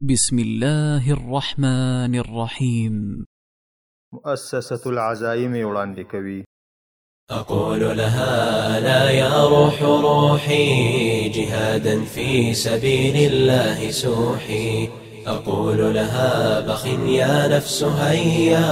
بسم الله الرحمن الرحيم. مؤسسة العزائم وړاندې کوي. أقول لها لا يا روح روحي جهادا في سبيل الله سوحي. أقول لها بخ يا نفس هيا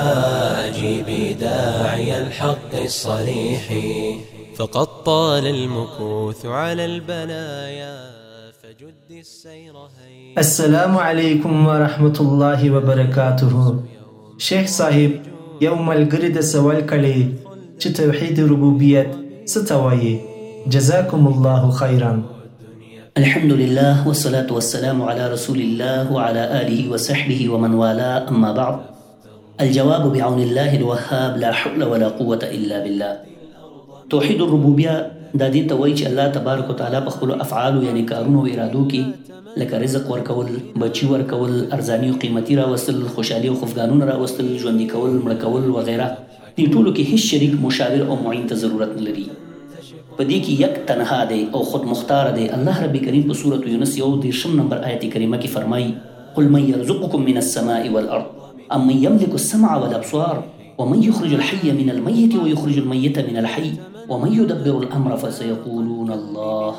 أجيبي داعي الحق الصريح. فقد طال المكوث على البلايا فجد السير هيا. السلام عليكم ورحمة الله وبركاته. شيخ صاحب يوم القرد سوال کړي چې توحید ربوبیت څه ته وایي؟ جزاكم الله خيرا. الحمد لله والصلاة والسلام على رسول الله وعلى آله وصحبه ومن والاه، أما بعد. الجواب بعون الله الوهاب، لا حول ولا قوة إلا بالله. توحید الربوبیه دا دې ته وایي چې الله تبارک وتعالی په خپلو افعالو یعنې کارونو او ارادو کې لکه رزق ورکول، بچي ورکول، ارزاني او قیمتي راوستل، خوشحالي او خفګانونه راوستل، ژوندي کول، مړه کول وغیره، دې ټولو کې هیڅ شریک، مشاور او معین ته ضرورت نه لري. په دې کې یک تنها دی او خود مختار دی. الله رب کریم په سورة یونس 1 نمبر آیت کریمه کې فرمایي: قل من يرزقكم من السماء والأرض أم من يملك السمع والأبصار ومن يخرج الحي من الميت ويخرج الميت من الحي ومن يدبر الأمر فسيقولون الله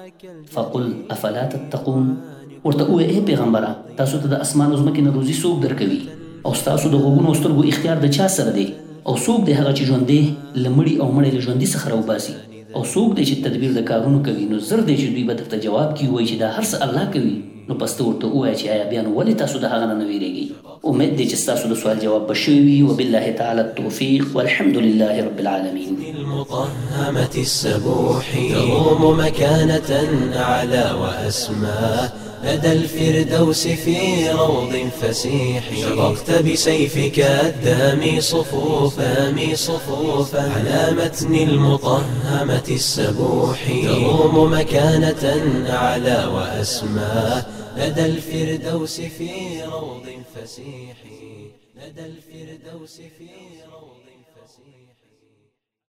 فقل أفلا تتقون. ورته ووایه ای پیغمبره، تاسو ته د اسمان او ځمکې نه روزي څوک درکوي؟ او ستاسو د غوږونو او سترګو اختیار د چا سره دی؟ او څوک دی هغه چې ژوندی له مړي او مړی له ژوندي څخه راوباسي؟ او څوک دی چې تدبیر د کارونو کوي؟ نو زر دی چې دوی به درته جواب کي ووایي چې دا هر څه الله کوي. نو پس ته ورته ووایه چې آیا بیا نو ولې تاسو د هغه نه ویریږئ؟ امید دی چې ستاسو د سوال جواب به شوی وي. وبالله تعالی التوفیق والحمد لله رب العالمین. المطهمة السبوح تضم مكانة أعلى وأسمى لدى الفردوس في روض فسيح. شققت بسيفك الدامي صفوفا على متن المطهمة السبوح تضم مكانة أعلى وأسمى لدى الفردوس في روض فسيح. لدى الفردوس في روض فسيح.